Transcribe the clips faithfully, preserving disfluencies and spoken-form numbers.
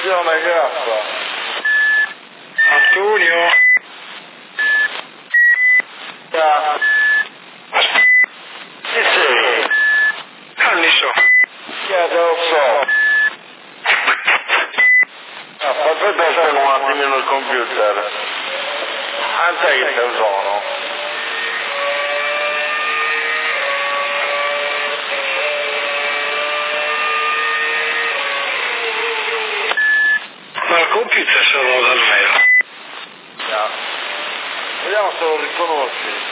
Attenzione K. Antonio. Da. Chi sei? Anni so. Chi è? Te lo so. Ah, aspetta, aspetta un attimino il computer. Anzi che te sono. Ma il computer sono davvero. Yeah. Vediamo se lo riconosci.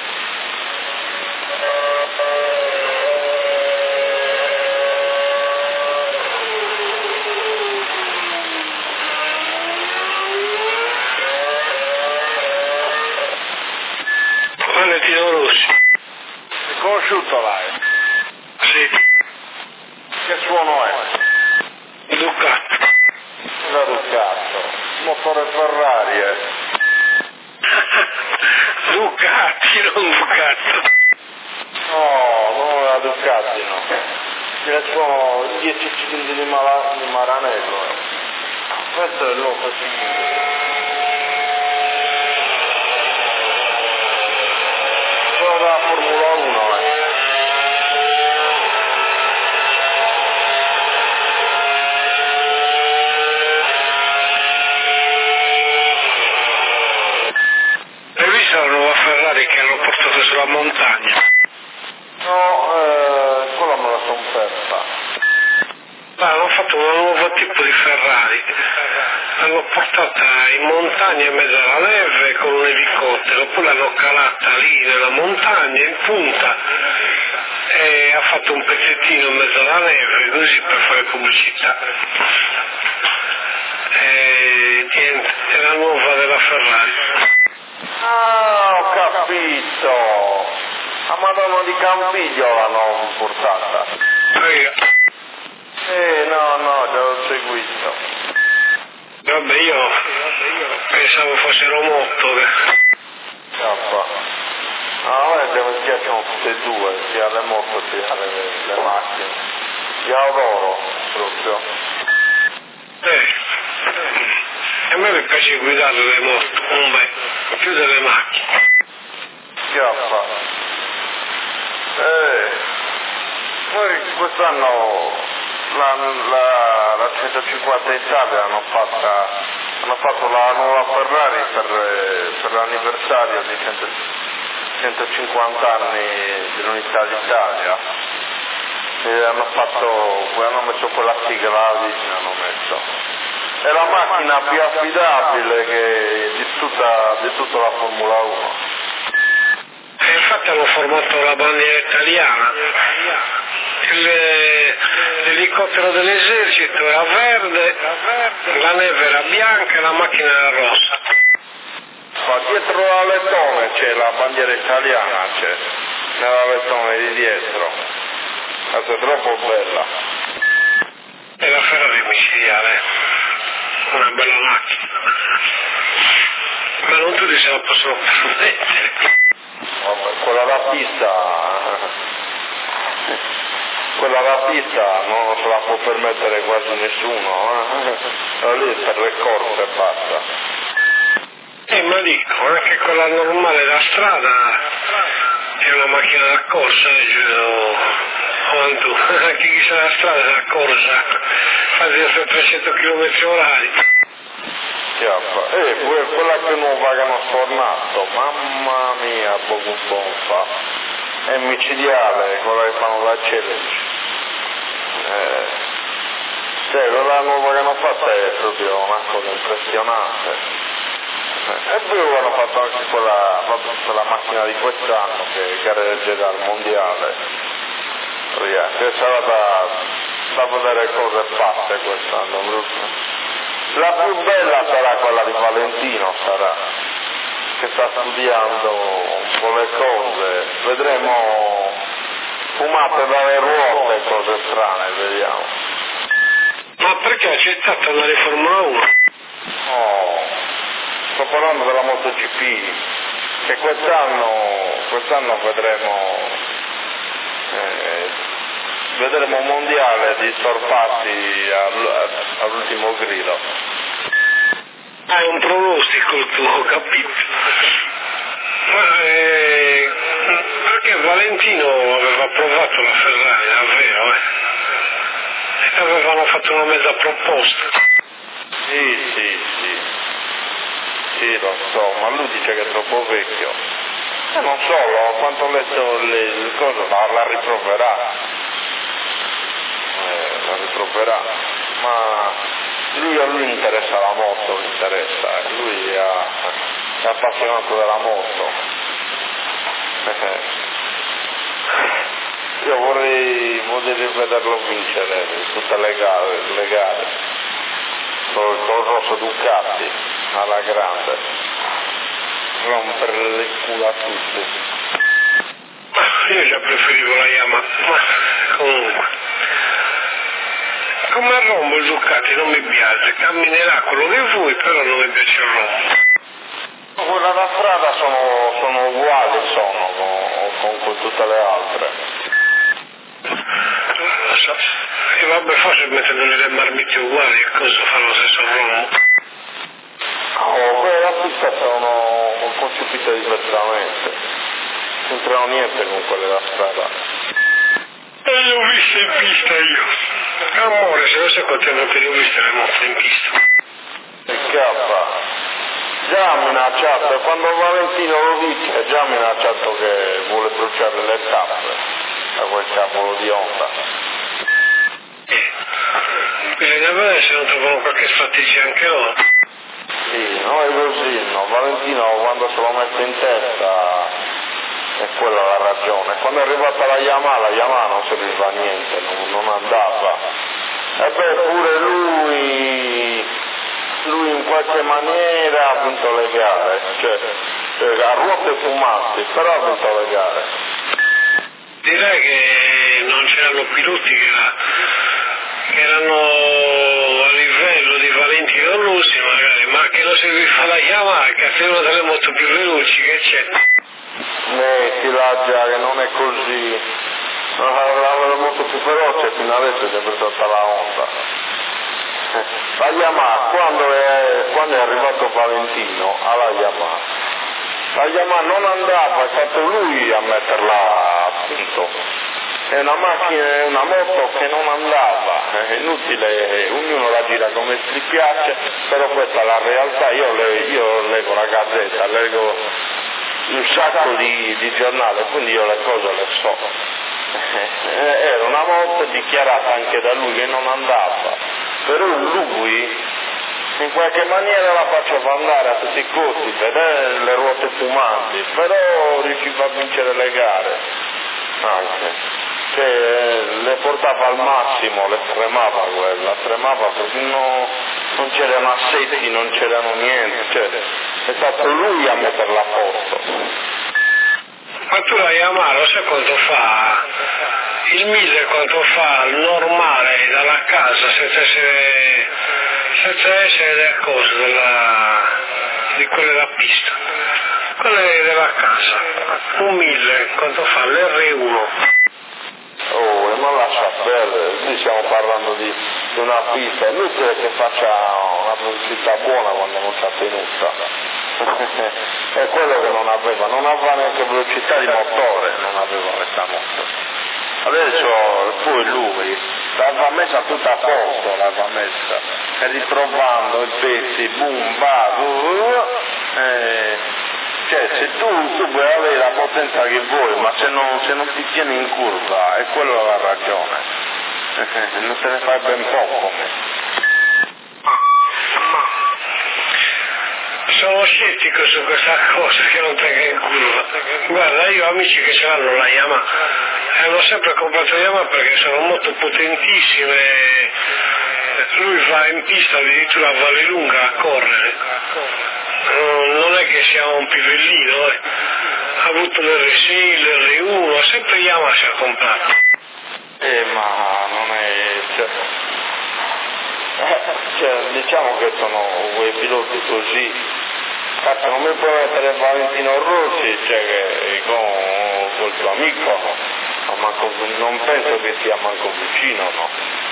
Valentino Rossi. Riconosciuto l'hai? Sì. Che suono è? Ducato. Da Ducato. Motore Ferrari, eh. Ducati, non Ducato. No, non la Ducati, no. Ce ne sono dieci cilindri di, Mala- di Maranello. Eh. Questo è il nuovo cilindro. Quello della Formula uno, eh. Hai visto la nuova Ferrari che hanno portato sulla montagna? No, eh, quella me la sono persa. Ma hanno fatto un nuovo tipo di Ferrari. L'hanno portata in montagna in mezzo alla neve con un elicottero, poi l'hanno calata lì nella montagna in punta e ha fatto un pezzettino in mezzo alla neve così per fare pubblicità. E niente, è la nuova della Ferrari. Ah, ho capito. A Madonna di Campiglio l'hanno portata. Prego. Eh, no, no, già l'ho seguito. Vabbè, io pensavo fossero moto. Cappa. Ah, a me mi piacciono tutte e due, sia le moto sia le, le macchine. Io adoro proprio. Eh, a me mi piace guidare le moto, un bel, più delle macchine. Cappa. Eh, poi quest'anno la, la, la centocinquanta Italia hanno, fatta, hanno fatto la nuova Ferrari per, per l'anniversario di cento, centocinquanta anni dell'unità d'Italia e hanno fatto, hanno messo quella sigla, la Disney hanno messo. È la macchina più affidabile che di tutta, di tutta la Formula uno. E infatti hanno formato la bandiera italiana. Il, l'elicottero dell'esercito era verde, la neve era bianca e la macchina era rossa. Ma dietro l'alettone c'è la bandiera italiana, c'è nell'alettone di dietro. Questa è troppo bella. E la Ferrari micidiale, una bella macchina. Ma non tutti se la possono permettere. Vabbè, quella da pista, quella da pista non se la può permettere quasi nessuno, eh? Lì per le corse e basta. Eh, ma dico, anche quella normale da strada è una macchina da corsa, giuro, quanto, anche chi sa la strada è da corsa, fa di trecento chilometri orari. Chiappa. E que- quella che nuova che hanno sfornato, mamma mia, poco bomba, è micidiale, quella che fanno la challenge. Eh, cioè, quella nuova che hanno fatto è proprio una cosa impressionante. Eh, e poi hanno fatto anche quella, quella macchina di quest'anno che gareggerà al mondiale. Ragazzi, sarà da, da vedere cose fatte quest'anno, Bruno. La più bella sarà quella di Valentino, sarà, che sta studiando un po' le cose, vedremo fumate dalle ruote, cose strane, vediamo. Ma perché ha accettato andare in Formula uno? Oh, sto parlando della MotoGP, che quest'anno, quest'anno vedremo, eh, vedremo un mondiale di sorpassi a, all'ultimo grido. Ah, è un pronostico il tuo, ho capito. Ma eh, perché Valentino aveva provato la Ferrari, davvero, eh? E avevano fatto una mezza proposta. Sì, sì, sì. Sì, lo so, ma lui dice che è troppo vecchio. E non solo, quanto ho letto le, le cose, la, la riproverà. Eh, la riproverà. Ma lui a lui interessa la moto, gli interessa. Lui è, è appassionato della moto. Io vorrei, vorrei vederlo vincere tutte le gare, le gare. Col, col rosso Ducati alla grande, rompere le culo a tutti. Io già preferivo la Yamaha, ma comunque come rombo il Ducati non mi piace, camminerà quello che vuoi, però non mi piace il rombo. Quella da strada sono, sono uguali sono con, con, con tutte le altre. E vabbè, forse mettendogli le marmitte uguali e cosa fanno lo stesso rombo. Oh, quelle da pista sono concepite diversamente, non c'entrano niente con quelle da strada. E le ho viste in pista io. Amore, se non sei contento che le ho viste le moto in pista. Il K già ha minacciato, quando Valentino lo dice, già ha minacciato che vuole bruciare le tappe a quel cavolo di Honda. Bisogna vedere se non trovano qualche strategia anche loro. Sì, no è così, no. Valentino quando se lo mette in testa è quella la ragione. Quando è arrivata la Yamaha, la Yamaha non serviva a niente, non, non andava. E beh, pure lui, lui in qualche maniera ha vinto le gare, cioè, cioè a ruote fumanti, però ha vinto le gare. Direi che non c'erano piloti che, era, che erano a livello di Valentino Rossi magari, ma che non serviva la Yamaha, che è una delle moto più veloci che c'è. Mettila già che non è così, la moto più veloce fino adesso è sempre stata la Honda. La Yamaha, quando è, quando è arrivato Valentino alla Yamaha, la Yamaha non andava, è stato lui a metterla a punto. È una macchina, è una moto che non andava, è inutile, ognuno la gira come si piace, però questa è la realtà. Io, le, io leggo la Gazzetta, leggo un sacco di, di giornali, quindi io le cose le so. Era una moto dichiarata anche da lui che non andava, però lui in qualche maniera la faceva andare a tutti i costi, vedere le ruote fumanti, però riusciva a vincere le gare anche. Cioè, le portava al massimo, le stremava quella, stremava perché no, non c'erano assetti, non c'erano niente, cioè, è stato lui a metterla a posto. Ma tu la Yamaha, lo sai quanto fa? Il mille quanto fa il normale dalla casa senza essere, senza essere delle cose, della, di quelle da pista, quelle della casa, un mille quanto fa l'R uno. Oh, e non lascia perdere, noi stiamo parlando di, di una pista, è inutile che faccia una pubblicità buona quando non c'ha tenuta. È quello che non aveva, non aveva neanche velocità di motore, non aveva questa moto. Adesso poi lui l'aveva messa tutta a posto, l'aveva messa, e ritrovando i pezzi, boom, va, uh, eh, cioè se tu, tu puoi avere la potenza che vuoi, ma se non, se non ti tieni in curva, è quella la ragione, non se ne fai ben poco. Sono scettico su questa cosa che non tenga in curva. Guarda, io ho amici che ce l'hanno la Yamaha e hanno sempre comprato Yamaha perché sono molto potentissime. Lui va in pista addirittura a Vallelunga a correre. Non è che sia un pivellino, eh. Ha avuto l'R sei, l'R uno, sempre Yamaha si è comprato. Eh, ma non è... Cioè, cioè, diciamo che sono quei piloti così. Cazzo, non mi puoi mettere Valentino Rossi, cioè che con col tuo amico, no, manco, non penso che sia manco vicino, no?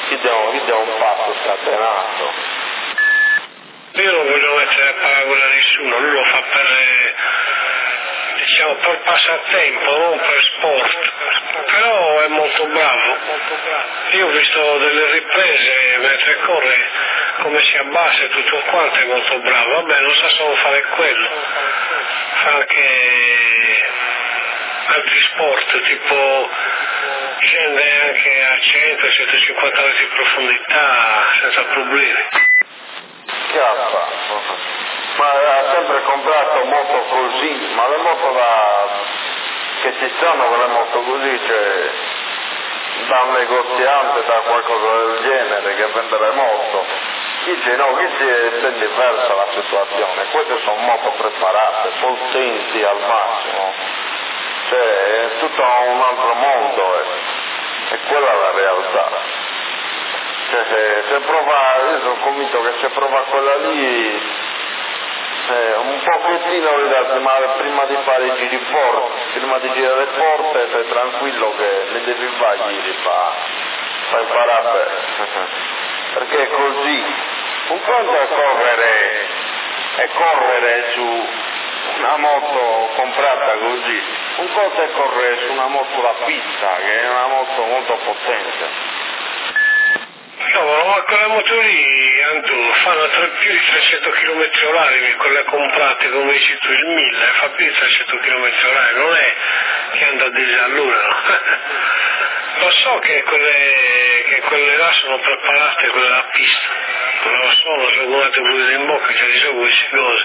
chi dà un passo scatenato. Io non voglio mettere a paragone a nessuno, lui lo fa per, diciamo, per passatempo, non per sport, però è molto bravo. Io ho visto delle riprese mentre corre, come si abbassa e tutto quanto, è molto bravo. Vabbè, non sa solo fare quello, fa anche altri sport, tipo scende anche a cento centocinquanta metri di profondità senza problemi. Chiappa, ma ha sempre comprato moto così, ma le moto da che ci stanno quelle moto così, cioè da un negoziante, da qualcosa del genere che vende le moto. Chi dice no, qui è ben diversa la situazione, queste sono moto preparate, potenti al massimo, cioè è tutto un altro mondo, eh. E quella è la realtà. Cioè, se, se prova, io sono convinto che se prova quella lì, eh, un pochettino ma prima di fare i giri forti, prima di girare forte, stai tranquillo che ne devi fare i giri, fa, fa imparare bene. Perché è così. Un conto è correre, è correre su una moto comprata così, un conto è correre su una moto da pista, che è una moto molto potente. No, ma quelle moto lì, Antu, fanno tre, più di trecento chilometri orari, quelle comprate, come dici tu, il mille, fa più di trecento chilometri orari, non è che anda a disallurano. Lo so che quelle, che quelle là sono preparate, quelle da pista, lo sono, sono guardate pure in bocca, cioè di solito queste cose.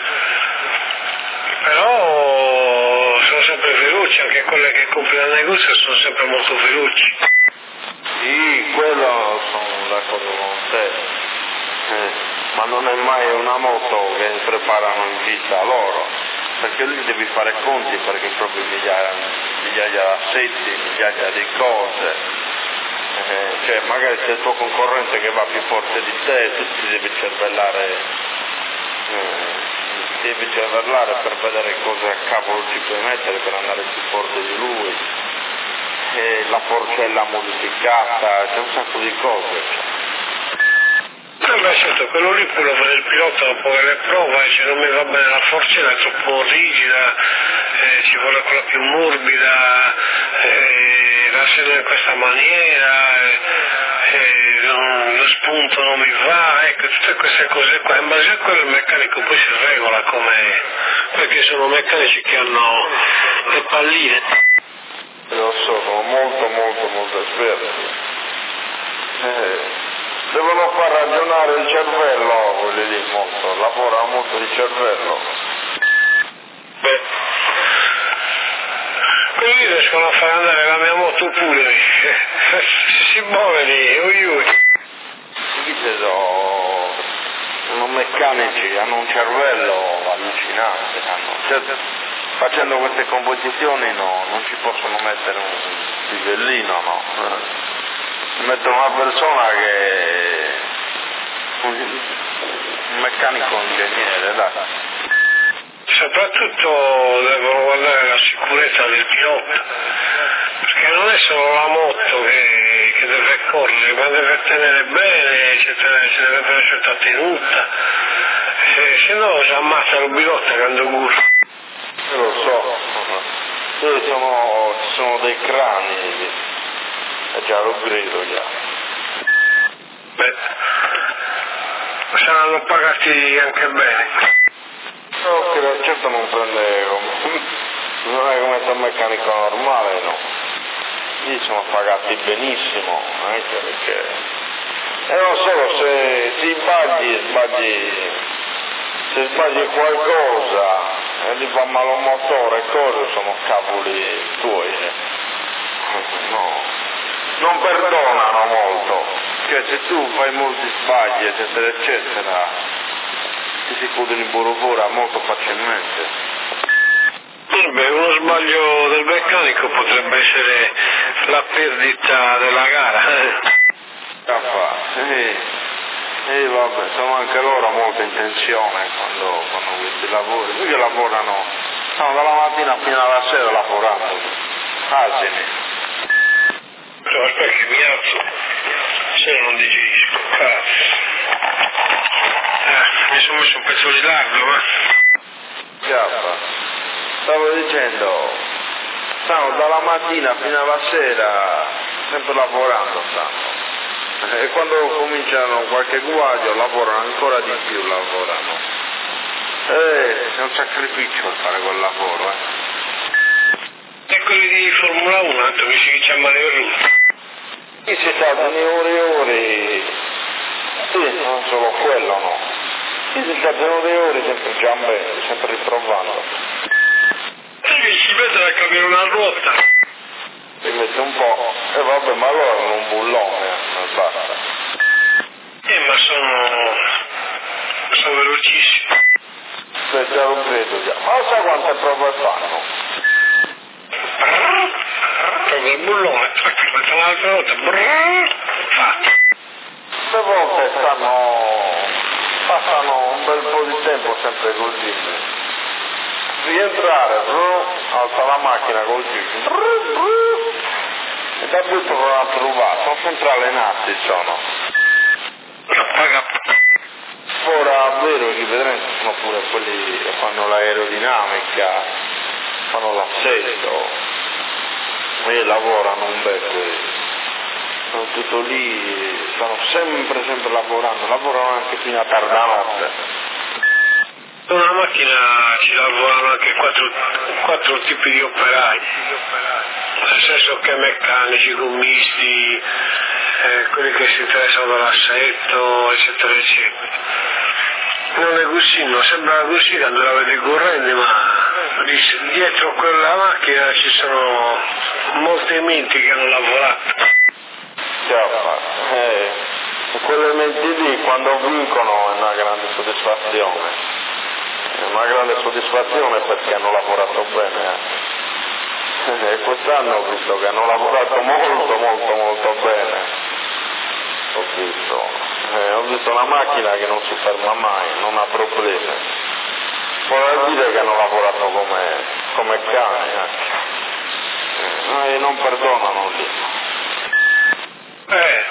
Però sono sempre veloci, anche quelle che compri al negozio sono sempre molto veloci. Sì, quello sono d'accordo con te, eh, ma non è mai una moto che preparano in pista loro, perché lì devi fare conti, perché proprio migliaia, migliaia di assetti, migliaia di cose, eh, cioè magari c'è il tuo concorrente che va più forte di te, tu ti devi cervellare, eh, devi cervellare per vedere cosa cavolo ci puoi mettere per andare più forte di lui. E la forcella modificata, c'è un sacco di cose. Eh beh certo, quello lì pure per il pilota dopo che le prova, dice non mi va bene la forcella, è troppo rigida, eh, ci vuole quella più morbida, eh, lasciarla in questa maniera, eh, eh, non, lo spunto non mi va, ecco, tutte queste cose qua, in base a quello il meccanico poi si regola come, perché sono meccanici che hanno le palline. Lo so, sono molto molto molto esperti. Eh, devono far ragionare il cervello, quelli lì molto, lavorano molto il cervello. Beh, quelli riescono a far andare la mia moto pure, se si muove lì, ui ui. Qui sono, sono meccanici, hanno un cervello allucinante, hanno, cioè, facendo queste competizioni no, non ci possono mettere un livellino, no. Mettono una persona che un, un meccanico ingegnere, dai. Soprattutto devono guardare la sicurezza del pilota, perché non è solo la moto che, che deve correre, ma deve tenere bene, ci deve avere una certa tenuta, se, se no si ammazza il pilota quando guida. Io lo so, io sono, ci sono dei crani, è già lo grido già. Beh, saranno pagati anche bene. No, che da certo non prende come, non è come un meccanico normale, no. Lì sono pagati benissimo, anche perché, e non solo se ti sbagli, sbagli, se sbagli qualcosa, e gli fa male un motore, cose sono cavoli tuoi, no, non perdonano molto, cioè se tu fai molti sbagli eccetera eccetera ti si chiudono in burrofora molto facilmente. Beh, uno sbaglio del meccanico potrebbe essere la perdita della gara. Eh, eh, vabbè, sono anche loro molto in tensione quando fanno questi lavori, perché lavorano, stanno dalla mattina fino alla sera lavorando, asini. Però aspetta che mi alzo, Sì, non digerisco. Eh, mi sono messo un pezzo di lardo, ma... Giappa, stavo dicendo, stanno dalla mattina fino alla sera sempre lavorando, stanno. E quando cominciano qualche guaglio lavorano ancora di più, lavorano. Eh, è un sacrificio fare quel lavoro, eh. E quelli di Formula uno, tanto mi si chiamano le route. Qui si sta di ore e ore, sì, non solo quello, no. Qui si sta di ore e ore sempre giambendo, sempre riprovando. E si mette a cambiare una ruota. Si mette un po', e eh, vabbè, ma allora non un bullone, non basta. Eh, ma sono... sono velocissimi. Beh, già lo credo già. Ma sai quante prove fanno? Proprio il bullone, faccio un'altra volta, fatto. Le volte stanno, passano un bel po' di tempo sempre così. Rientrare, alza la macchina così, e da butto con una trovata, sono sempre allenati, sono. Ora, vero, che vedremo sono pure quelli che fanno l'aerodinamica, fanno l'assetto, e lavorano un bel quelli. Sono tutto lì, stanno sempre, sempre lavorando, lavorano anche fino a tarda notte. Una macchina ci lavorano anche quattro, quattro tipi di operai, nel senso che meccanici, gommisti, eh, quelli che si interessano dell'assetto, eccetera, eccetera. Non è così, non sembra così quando la vedi corrente, ma dietro quella macchina ci sono molte menti che hanno lavorato. Eh, quelle menti lì quando vincono è una grande soddisfazione, è una grande soddisfazione perché hanno lavorato bene. Eh. E quest'anno ho visto che hanno lavorato molto molto molto bene, ho visto, eh, ho visto una macchina che non si ferma mai, non ha problemi, vuol dire che hanno lavorato come, come cani anche, eh, e non perdonano lì. Eh,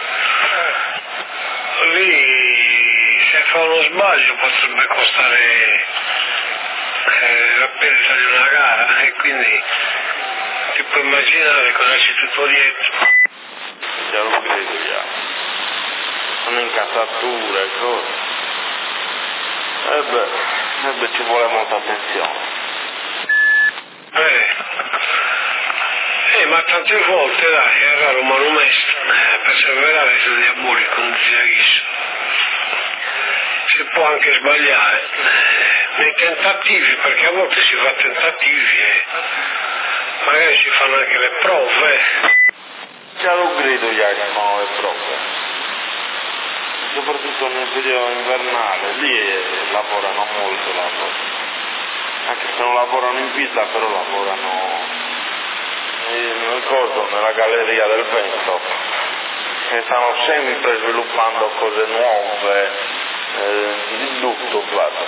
lì se fa uno sbaglio potrebbe costare eh, la perdita di una gara e quindi ti puoi immaginare cosa c'è tutto dietro. Già lo credo già. Sono incassature, cose. E beh, e beh, ci vuole molta attenzione. Eh. Eh, ma tante volte dai, è raro ma non messo, eh, perseverare sul diabolico non sia chissà. Si può anche sbagliare, eh, nei tentativi, perché a volte si fa tentativi e magari si fanno anche le prove. Già lo credo già che fanno le prove. Soprattutto nel periodo invernale, lì eh, lavorano molto, lavorano. Anche se non lavorano in pista, però lavorano... mi ricordo nella galleria del vento che stanno sempre sviluppando cose nuove, eh, di tutto, guarda.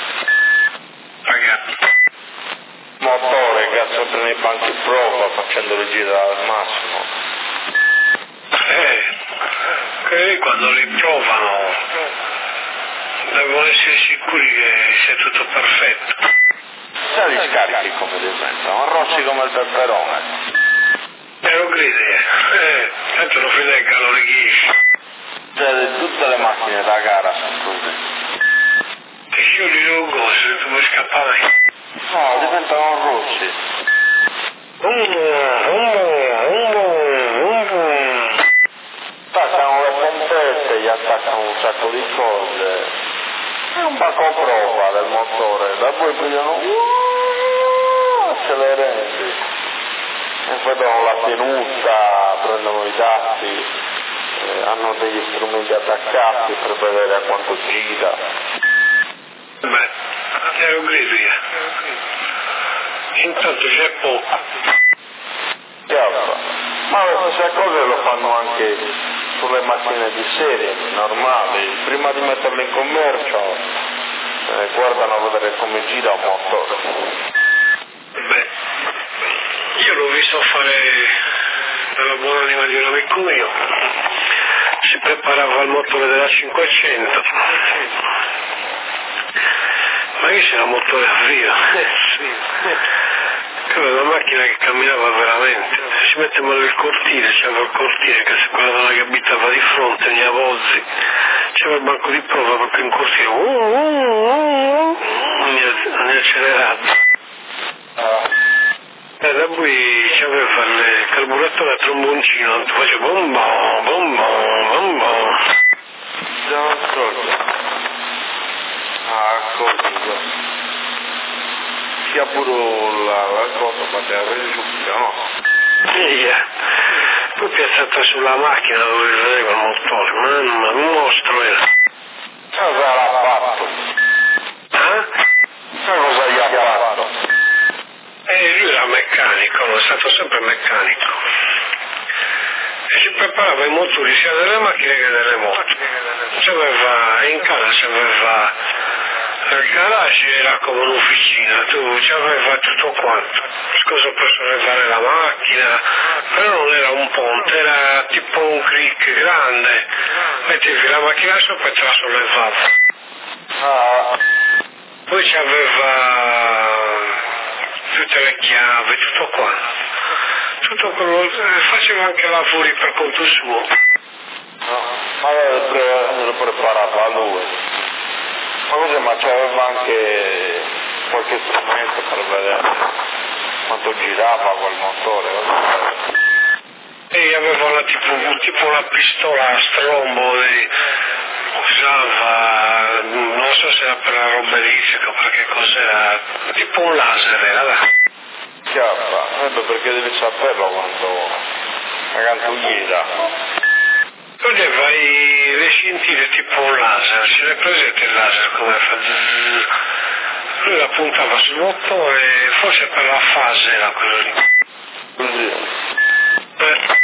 Motore che ha sempre nei banchi prova facendoli girare al massimo. Eh, quelli quando li provano devono essere sicuri che sia tutto perfetto. Se li scarichi come diventano, arrossi come il peperone. E lo credi, eh, tanto non frega, lo righisci. Cioè, tutte le macchine da gara sono così. Che io li lungo se tu vuoi scappare. No, diventano rossi. Attaccano le pompette, gli attaccano un sacco di cose. È un pacco prova del motore, da poi pigliano accelerenti e vedono la tenuta, prendono i dati, eh, hanno degli strumenti attaccati per vedere a quanto gira. Beh, te lo credo io. Intanto c'è poco. Chiaro. Ma le stesse cose lo fanno anche sulle macchine di serie, normali. Prima di metterle in commercio, eh, guardano a vedere come gira un motore. Beh, io l'ho visto fare dalla buona anima di un amico mio. si preparava al motore della cinquecento. Ma che c'era motore a filo? Eh sì. Quella è una macchina che camminava veramente. Se ci mettevano il cortile, c'era il cortile, che se quella donna che abitava di fronte, mia Vozzi, c'era il banco di prova proprio in cortile. Uh, uh, uh, uh, non è accelerato. E da poi c'aveva il carburatore a tromboncino, faceva bom bom, bom bom, bom bom. Già non so. Ah, così. Sia pure la, la cosa, ma te la prendi subito, no? Sì, poi piazzato sulla macchina dove vedeva il motore, mamma, un mostro era. Cosa l'ha fatto? Eh? Cosa gli ha fatto? E lui era meccanico, no? È stato sempre meccanico. E si preparava i motori sia delle macchine che delle moto. C'aveva, in casa c'aveva, il garage era come un'officina, tu c'aveva tutto quanto. Scusa per sollevare la macchina, però non era un ponte, era tipo un crick grande. Mettevi la macchina sopra e te la sollevava. Ah. Poi c'aveva tutte le chiavi, tutto quanto. Tutto quello, faceva anche lavori per conto suo. No, ma lo preparava lui. Ma cos'è, ma c'aveva anche qualche strumento per vedere quanto girava quel motore? E aveva una, tipo, tipo una pistola a strombo e usava, non so se era per la roberistica o per che cos'era, tipo un laser era là. Chiappa, eh, perché devi saperlo quanto, quanto gira. Toglieva i, le scintille tipo un laser, ce l'è presente il laser come fa? Lui la puntava sul motore, forse per la fase era quello lì. Così. Eh.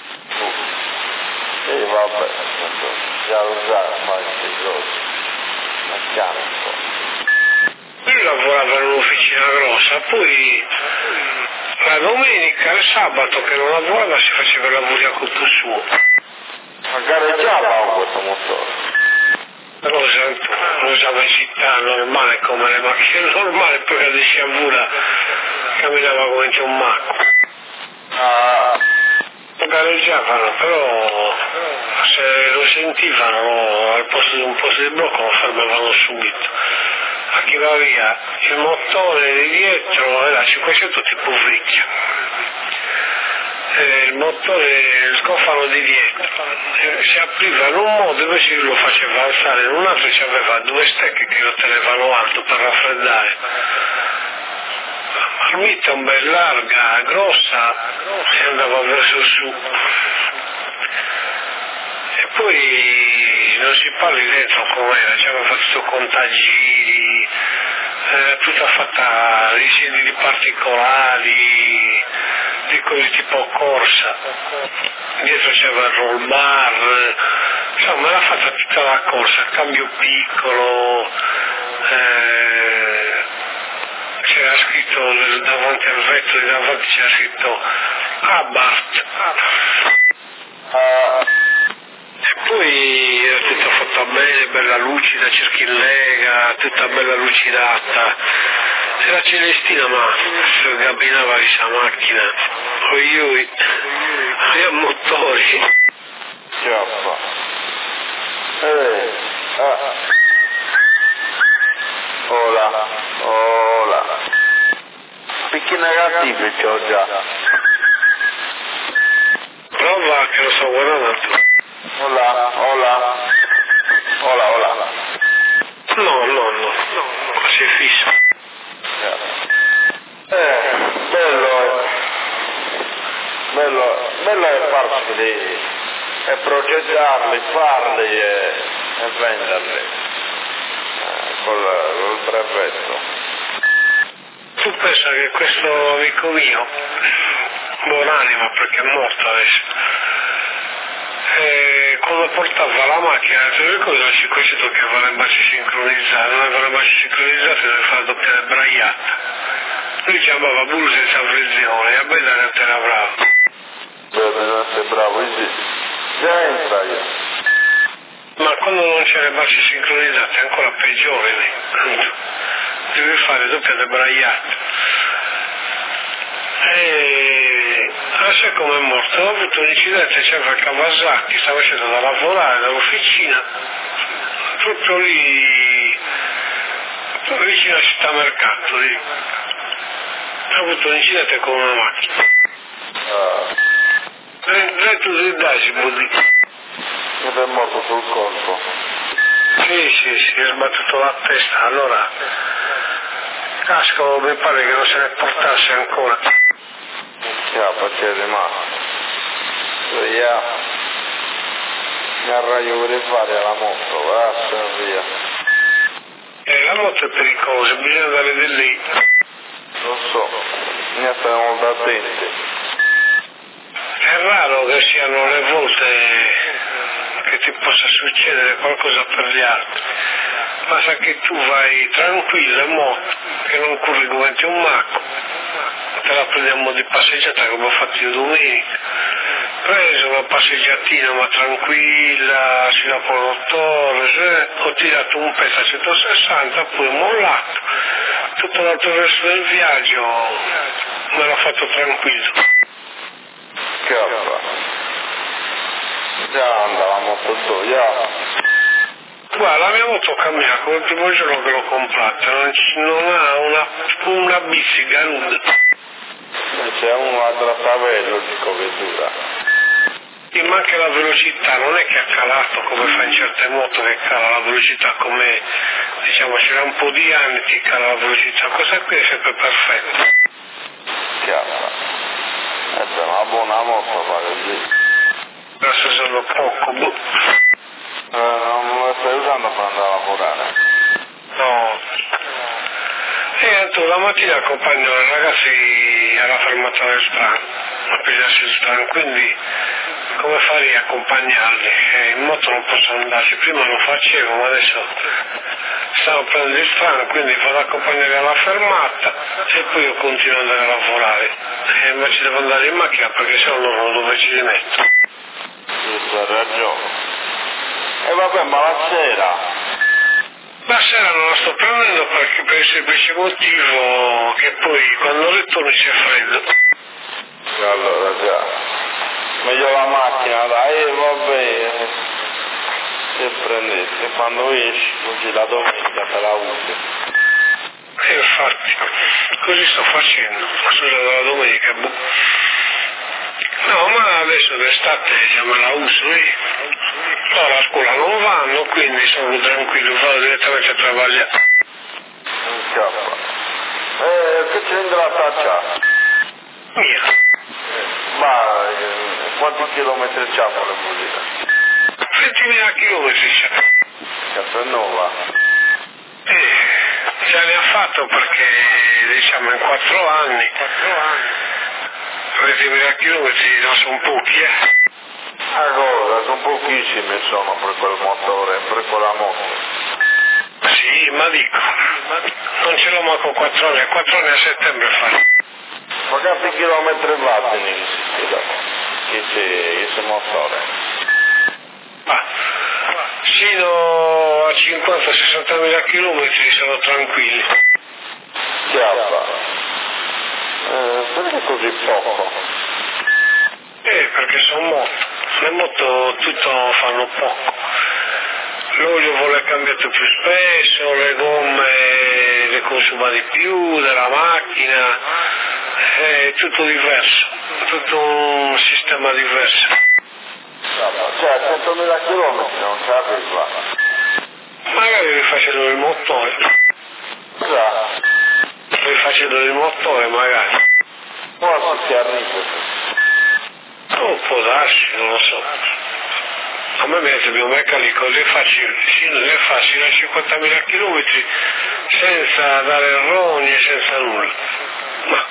E vabbè, già lo sa fare queste cose. Meccanico. Lui lavorava in un'officina grossa, poi la domenica, il sabato che non lavorava si faceva i lavori a conto suo. Ma gareggiava con questo motore? Lo sento, lo usava in città normale come le macchine normali, poi che di sciagura camminava come un macco. Ah. Gareggiavano, però se lo sentivano al posto di un posto di blocco lo fermavano subito. A chi va via il motore di dietro era cinquecento tipo vecchio. Eh, il motore, il cofano di dietro eh, si apriva in un modo, invece lo faceva alzare in un altro, c'aveva due stecche che lo tenevano alto per raffreddare. La marmitta un bel larga, grossa, e andava verso su. E poi non si parli dentro com'era, c'aveva tutto contagiri, eh, tutta fatta disegni di particolari, di quelli tipo corsa, dietro c'era il roll bar, insomma era fatta tutta la corsa, cambio piccolo, eh, c'era scritto davanti al vetro di davanti c'era scritto Abarth. Ah. E poi era tutta fatta bene, bella lucida, cerchillega, tutta bella lucidata. Era Celestina, ma si gabbinava questa macchina. Oi oi, oi a motori. Chiappa. Eh. Ah. Ola. Ola. Picchi negativi c'ho già. Prova che lo sto guardando. Ola. Ola. Ola, ola. No, no, no, no, si è fisso. Eh, bello è, bello, bello è farli, e progettarli, farli e, e venderli eh, col, col brevetto. Tu pensa che questo amico mio, buonanima perché è morto adesso, e quando portava la macchina, le cose al cinquecento che aveva le marce sincronizzate, non aveva le marce sincronizzate, deve fare la doppia debraiata. Lui chiamava pure senza frizione, a me non era bravo. Beh, non sei bravo, sì. Già entra io. Ma quando non c'è le marce sincronizzate è ancora peggiore, né? Devi fare doppia debraiata. E adesso come è morto, ho avuto un incidente, c'era il Kawasaki, stava facendo da lavorare dall'officina, proprio lì, proprio vicino a Città Mercato, lì. Ha avuto un incidente con una macchina. Dentro di dasi, vuol ed è morto sul colpo. Sì, sì, si è sbattuto la testa, allora casco mi pare che non se ne portasse ancora. Chiappa, c'è rimasto. Via. Mi arraio per fare la moto, grazie via. Eh, la moto è pericolosa, bisogna andare di lì. Lo so, bisogna stare molto attenti. È raro che siano le volte che ti possa succedere qualcosa per gli altri. Basta che tu vai tranquillo in moto, che non corri come un macco. Te la prendiamo di passeggiata come ho fatto io domenica. Preso una passeggiatina ma tranquilla, sino a Portore, eh, ho tirato un pezzo a centosessanta, poi mollato. Tutto l'altro resto del viaggio me l'ho fatto tranquillo. Chiappa. Già anda la moto tu, già. Guarda, la mia moto cammina come il primo giorno che l'ho comprata, non, c- non ha una, una bicicletta nuda. C'è uno a Trattavello, dico che dura. E ma anche la velocità, non è che ha calato come fa in certe moto che cala la velocità, come diciamo c'era un po' di anni che cala la velocità, questa qui è sempre perfetta. Chiappa. Ed è una buona moto, pare lì. Adesso sono poco, boh. Eh, non la stai usando per andare a lavorare? No. E tu la mattina accompagno i ragazzi alla fermata del tram, a pigliarsi il tram, quindi come farei a accompagnarli? Eh, in moto non posso andarci, prima lo facevo, ma adesso stavo prendendo il tram, quindi vado ad accompagnare alla fermata e poi io continuo ad andare a lavorare. E invece devo andare in macchina perché se no non so dove ci rimetto. Giusto, hai ragione. E vabbè, ma la sera? La sera non la sto prendendo perché per il semplice motivo che poi quando ritorno c'è freddo. Allora già. Meglio la macchina, dai, e vabbè. Se prendete, e quando esci, così la domenica te la usi. E infatti, così sto facendo. Scusa la domenica, boh. No, ma adesso d'estate già me la uso io. Loro a scuola non vanno, quindi sono tranquillo, vado direttamente a lavorare. Non scappa. Eh, che c'entra c'ha? Mia. Ma eh, quanti chilometri c'ha vuole dire? ventimila chilometri c'è. Casanova. Eh, già ne ha fatto perché diciamo in quattro anni. ventimila chilometri non sono pochi, eh. Allora, sono pochissimi sono per quel motore, per quella moto. Sì, ma dico, non ce l'ho manco quattro anni, quattro anni a settembre fa. Ma quanti chilometri va di che c'è motore? Ma sino a cinquanta sessanta mila chilometri sono tranquilli. Chiappa. Eh, perché così poco? Eh, perché sono moto. Le moto tutto fanno poco. L'olio vuole cambiato più spesso, le gomme le consuma di più della macchina, è tutto diverso, tutto un sistema diverso. Cioè a centomila chilometri non ci arriva. Magari rifacendo il motore. Già. Rifacendo il motore magari. Forse si arriva. O può darsi, non lo so. A me il mio meccanico le fa, le fa fino a cinquantamila chilometri senza dare errori e senza nulla. Ma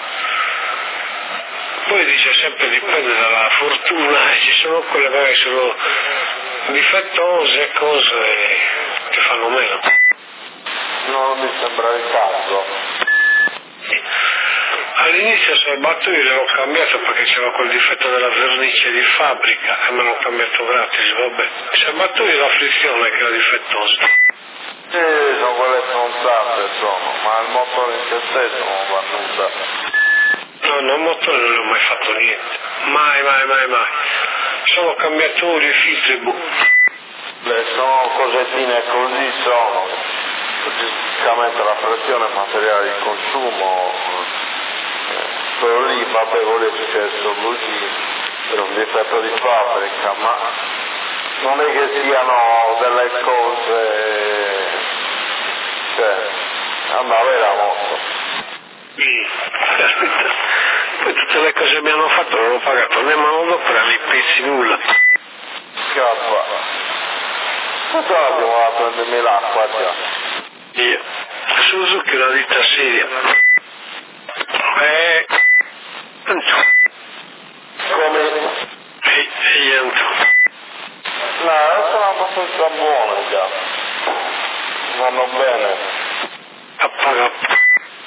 poi dice sempre dipende dalla fortuna, ci sono quelle che sono difettose, cose che fanno meno. Non mi sembra il caso. all'inizio sono battuti, l'ho cambiato perché c'era quel difetto della vernice di fabbrica e me l'hanno cambiato gratis, vabbè. Si è battuti la frizione che era difettosa. Sì, sono quelle stronzate sono, ma il motore in se stesso non va nulla. No, no, il motore non ho mai fatto niente. Mai, mai, mai, mai. Solo cambiatori e filtri, boh. Beh, sono cosettine così, sono. Praticamente la pressione è materiale di consumo. Quello lì, vabbè, quello è successo così, per un difetto di fabbrica, ma non è che siano delle cose, cioè, andava la moto. Sì, aspetta, poi tutte le cose che mi hanno fatto non ho pagato né manodopera né pezzi, nulla. Scappa. Questo attimo va a prendermi l'acqua già. Io, Suzuki è una ditta seria. Eh, Come? e, e niente. No, sono abbastanza buone già. Vanno bene. K K.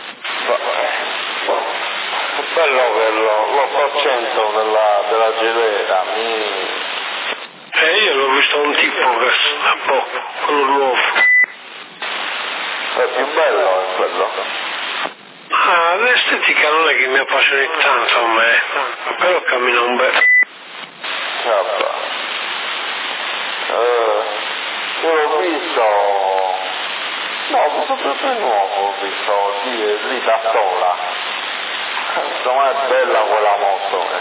È bello quello, l'otto cento della, della gelera, mi... E io l'ho visto un tipo che a poco, quello nuovo. È più bello è quello. Ah, l'estetica non è che mi appassioni tanto a me, però cammina un bel. Guarda. Eh, io l'ho visto... No, ho visto proprio nuovo, ho visto lì, lì da sola. Secondo me è bella quella moto. Eh.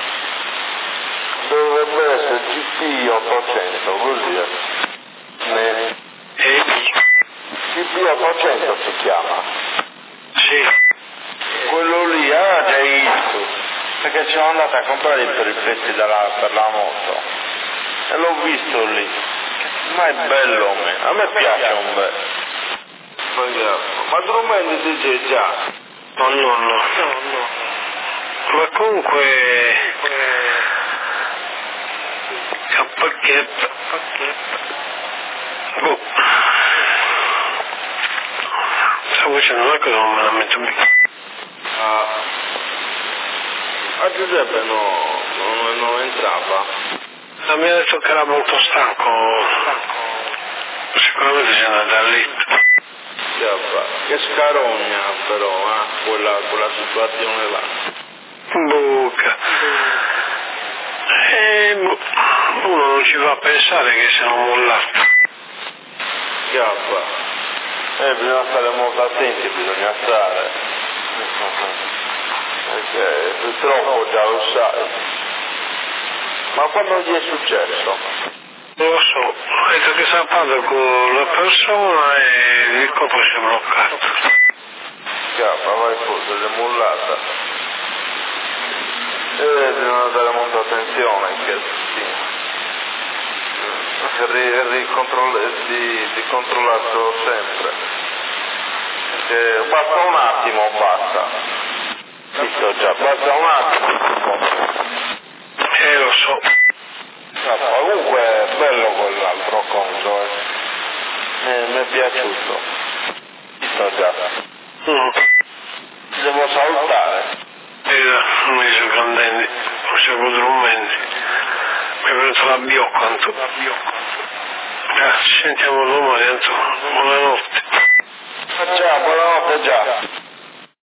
Dovrebbe essere G P ottocento, così è. Ne... E G P ottocento si chiama. sì. Quello lì, ah, già visto. Perché ci sono andato a comprare per i pezzi della, per la moto. E l'ho visto lì. Ma è bello, me. A me piace un bel. Ma tu non me ne dici già? No, no, no. no. Ma comunque... K boh. Stavo dicendo una cosa, non me la metto bene. Ah. A Giuseppe no, non, non entrava. Ma mi ha detto che era molto stanco. Sicuramente si è andato a letto. Che scarogna però, eh, quella, quella situazione là. Buca. E boh, uno non ci va a pensare che siamo mollati. Chiappa. Eh, bisogna stare molto attenti, bisogna stare. Perché purtroppo già lo sai. Ma quando gli è successo? Non lo so, ho detto che sta parlando con la persona e il corpo si è bloccato. Chiappa, vai fuori, è mollata. Eh, bisogna dare molta attenzione che sì. Ri, ricontroll- di, di controllarlo sempre. Perché basta un attimo, basta. Visto già, basta un attimo. Eh, lo so. No, comunque è bello quell'altro coso, eh. Mi, mi è piaciuto. Visto già. Mm. Devo salutare. Era, mi sono candenti, mi sono potrumenti. Mi è venuto la biocca, Anto. Eh, ci sentiamo domani, Anto. Buonanotte. Ciao, buonanotte già.